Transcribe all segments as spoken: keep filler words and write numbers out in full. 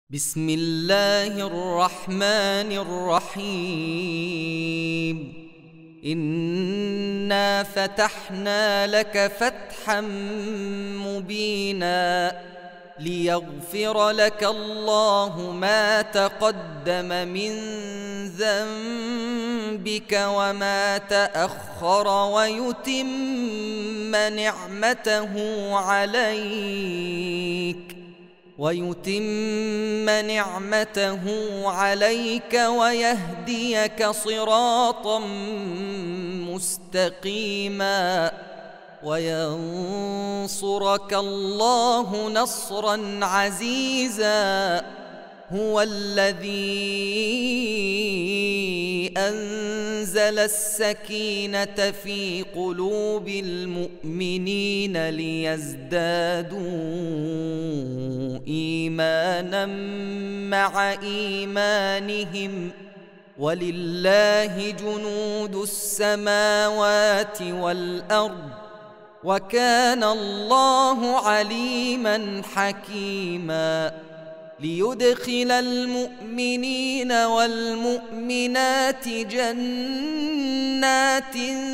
بسم الله الرحمن الرحيم. إنا فتحنا لك فتحا مبينا ليغفر لك الله ما تقدم من ذنبك وما تأخر ويتم نعمته عليك ويتم نعمته عليك ويهديك صراطا مستقيما وينصرك الله نصرا عزيزا. هو الذي أنزل السكينة في قلوب المؤمنين ليزدادوا إيمانا مع إيمانهم ولله جنود السماوات والأرض وكان الله عليما حكيما. ليدخل المؤمنين والمؤمنات جنات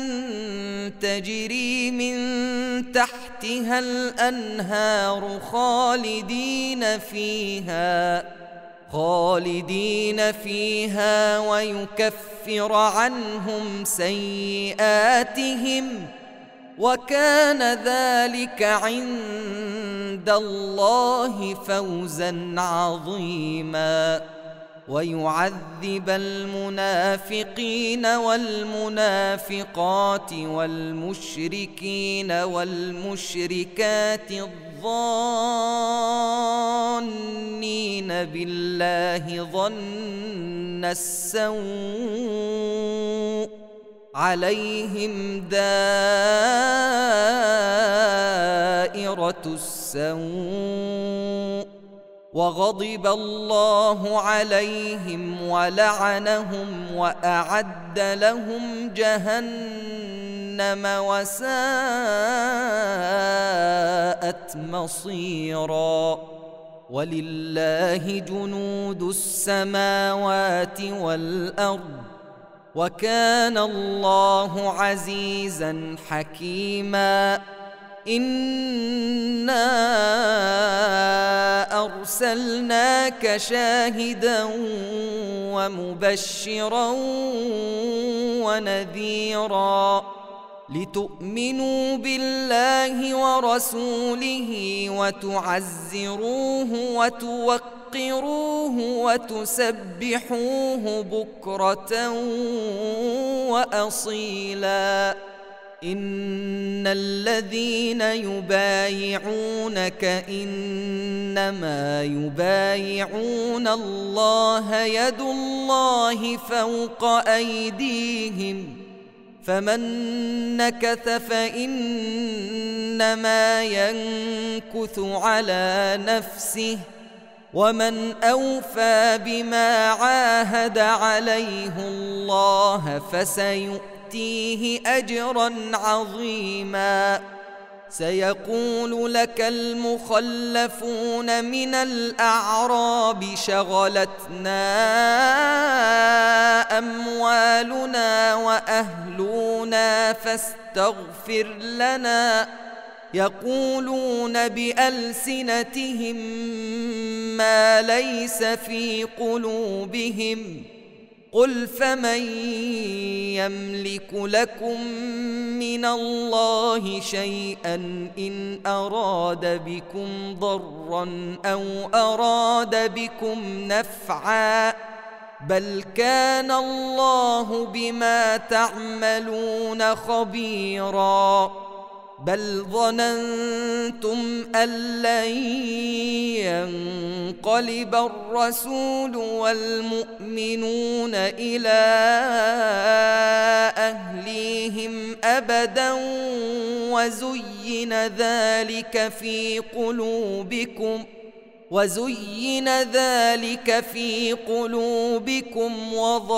تجري من تحتها الأنهار خالدين فيها خالدين فيها ويكفر عنهم سيئاتهم وكان ذلك عند الله فوزا عظيما. ويعذب المنافقين والمنافقات والمشركين والمشركات الظانين بالله ظن السوء عليهم دائرة السوء وغضب الله عليهم ولعنهم وأعد لهم جهنم وساءت مصيرا. ولله جنود السماوات والأرض وكان الله عزيزا حكيما. إنا أرسلناك شاهدا ومبشرا ونذيرا لتؤمنوا بالله ورسوله وتعزروه وتوقروه وتسبحوه بكرة وأصيلا. إن الذين يبايعونك إنما يبايعون الله يد الله فوق أيديهم فمن نكث فإنما ينكث على نفسه ومن أوفى بما عاهد عليه الله فسيؤتيه أجرا عظيما. سيقول لك المخلفون من الأعراب شغلتنا أموالنا وأهلنا فاستغفر لنا يقولون بألسنتهم ما ليس في قلوبهم قل فمن يملك لكم من الله شيئا إن أراد بكم ضرا أو أراد بكم نفعا بل كان الله بما تعملون خبيرا. بل ظننتم أن لن ينقلب الرسول والمؤمنون إلى أهليهم أبدا وزين ذلك في قلوبكم وزين ذلك في قلوبكم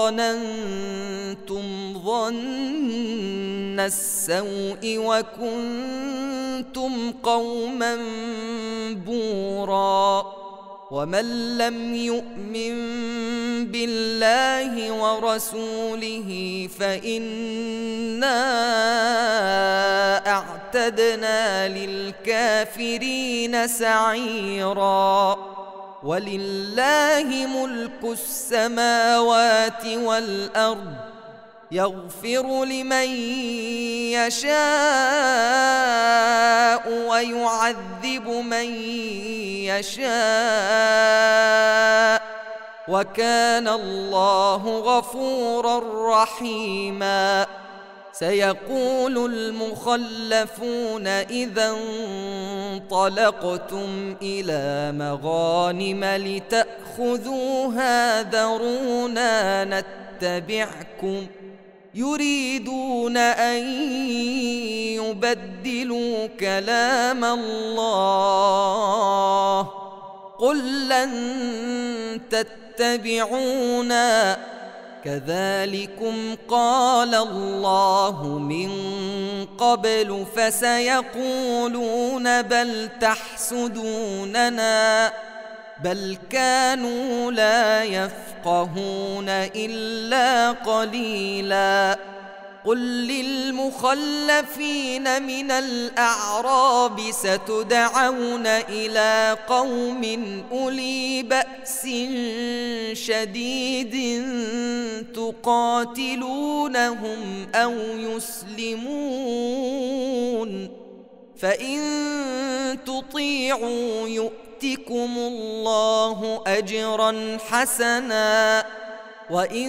وظننتم ظن السوء وكنتم قوما بورا ومن لم يؤمن بالله ورسوله فإنا أعتدنا للكافرين سعيرا. ولله ملك السماوات والأرض يغفر لمن يشاء ويعذب من يشاء وكان الله غفورا رحيما. سيقول المخلفون إذا انطلقتم إلى مغانم لتأخذوها ذرونا نتبعكم يريدون أن يبدلوا كلام الله قل لن تتبعونا كذلكم قال الله من قبل فسيقولون بل تحسدوننا بل كانوا لا يفقهون إلا قليلا. قل للمخلفين من الأعراب ستدعون إلى قوم أولي بأس شديد تقاتلونهم أو يسلمون فإن تطيعوا يؤتكم الله أجرا حسنا وإن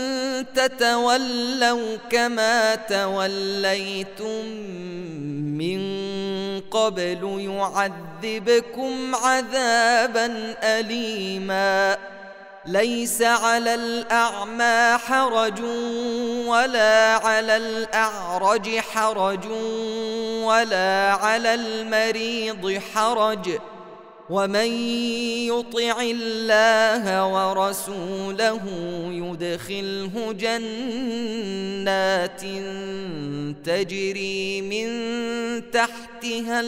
تتولوا كما توليتم من قبل يعذبكم عذابا أليما. ليس على الأعمى حرج ولا على الأعرج حرج ولا على المريض حرج ومن يطع الله ورسوله يدخله جنات تجري من تحتها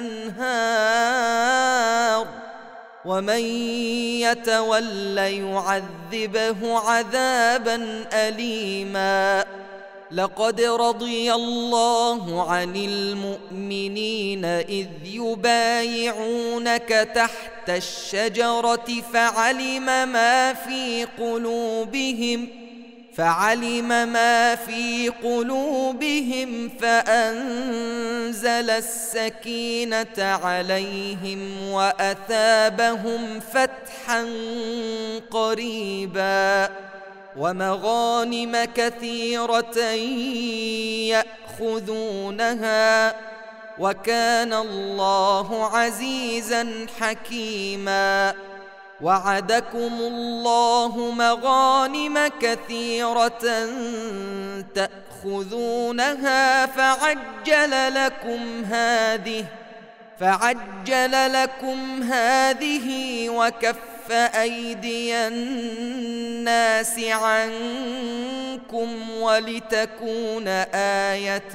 الأنهار ومن يتول يعذبه عذابا أليما. لقد رضي الله عن المؤمنين إذ يبايعونك تحت الشجرة فعلم ما في قلوبهم فعلم ما في قلوبهم فأنزل السكينة عليهم وأثابهم فتحا قريبا ومغانم كثيرة يأخذونها وكان الله عزيزا حكيما. وعدكم الله مغانم كثيرة تأخذونها فعجل لكم هذه فعجل لكم هذه وكف أيدي الناس عنكم ولتكون آية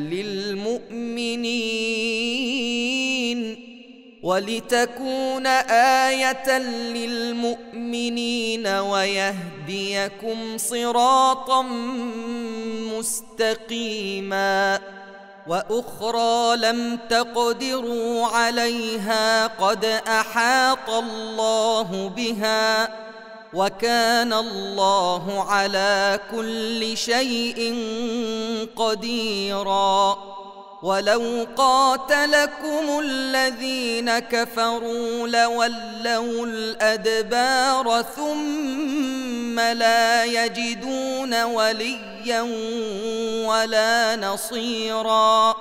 للمؤمنين ولتكون آية للمؤمنين ويهديكم صراطا مستقيما. وأخرى لم تقدروا عليها قد أحاط الله بها وكان الله على كل شيء قديرا. ولو قاتلكم الذين كفروا لولوا الأدبار ثم لا يجدون وليا ولا نصيرا.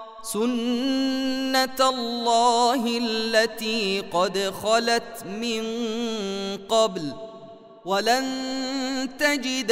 سنة الله التي قد خلت من قبل ولن تجد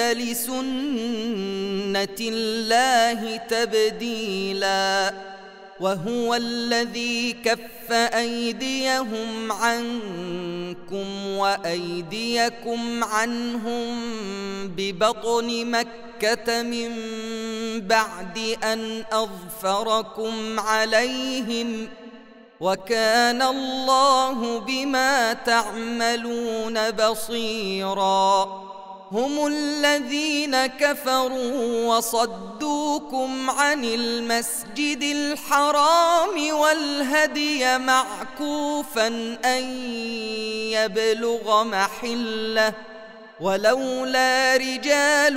لسنة الله تبديلا. وهو الذي كف أيديهم عنكم وأيديكم عنهم ببطن مكة من بعد أن أظفركم عليهم وكان الله بما تعملون بصيرا. هم الذين كفروا وصدوكم عن المسجد الحرام والهدي معكوفا أن يبلغ محله، ولولا رجال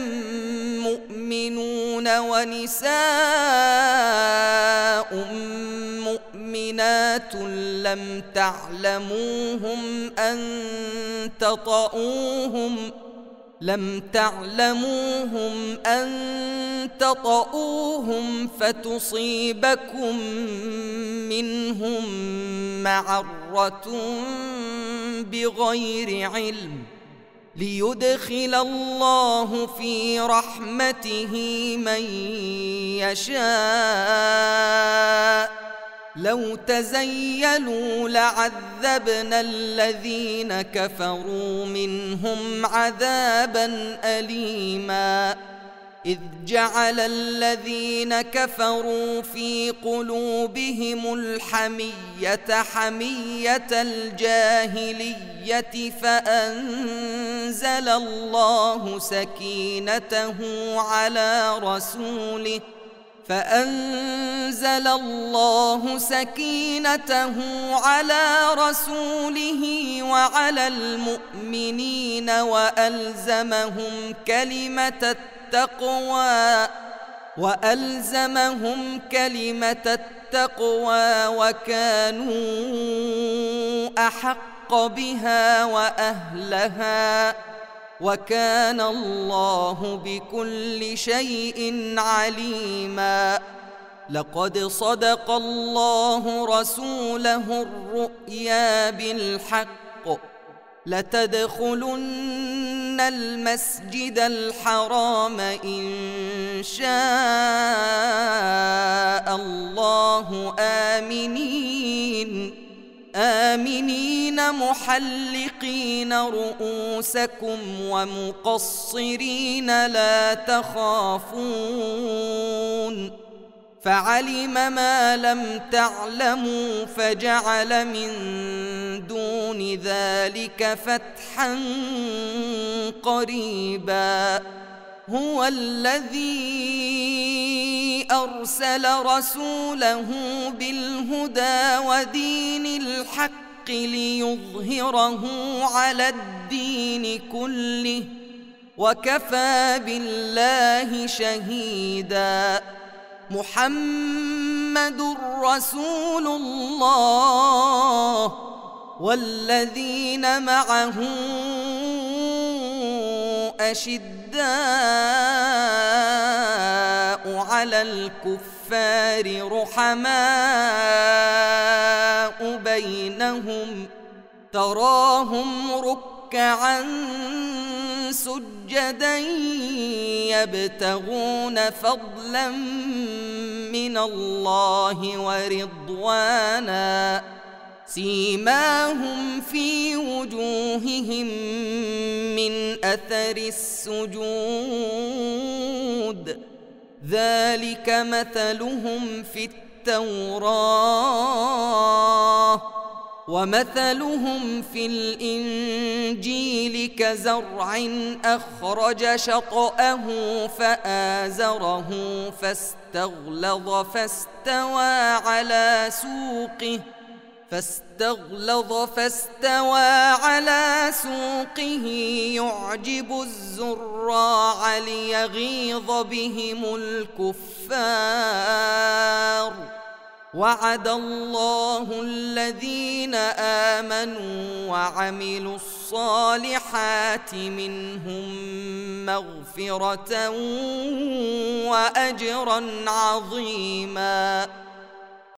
مؤمنون ونساء مؤمنات لم تعلموهم أن تطؤوهم لم تعلموهم أن تطؤوهم فتصيبكم منهم معرة بغير علم، ليدخل الله في رحمته من يشاء. لو تزيلوا لعذبنا الذين كفروا منهم عذابا أليما. إذ جعل الذين كفروا في قلوبهم الحمية حمية الجاهلية فأنزل الله سكينته على رسوله فأنزل الله سكينته على رسوله وعلى المؤمنين وألزمهم كلمة التقوى وألزمهم كلمة التقوى وكانوا أحق بها وأهلها، وكان الله بكل شيء عليما. لقد صدق الله رسوله الرؤيا بالحق لتدخلن المسجد الحرام إن شاء الله آمنين آمنين محلقين رؤوسكم ومقصرين لا تخافون، فعلم ما لم تعلموا فجعل من دون ذلك فتحا قريبا. هو الذي أرسل رسوله بالهدى ودين الحق ليظهره على الدين كله وكفى بالله شهيدا. محمد رسول الله والذين معه أشداء على الكفار رحماء بينهم، تراهم ركعا سجدا يبتغون فضلا من الله ورضوانا، سيماهم في وجوههم من أثر السجود، ذلك مثلهم في التوراة ومثلهم في الإنجيل كزرع أخرج شطأه فآزره فاستغلظ فاستوى على سوقه فاستغلظ فاستوى على سوقه يعجب الزراع ليغيظ بهم الكفار. وعد الله الذين آمنوا وعملوا الصالحات منهم مغفرة وأجرا عظيما.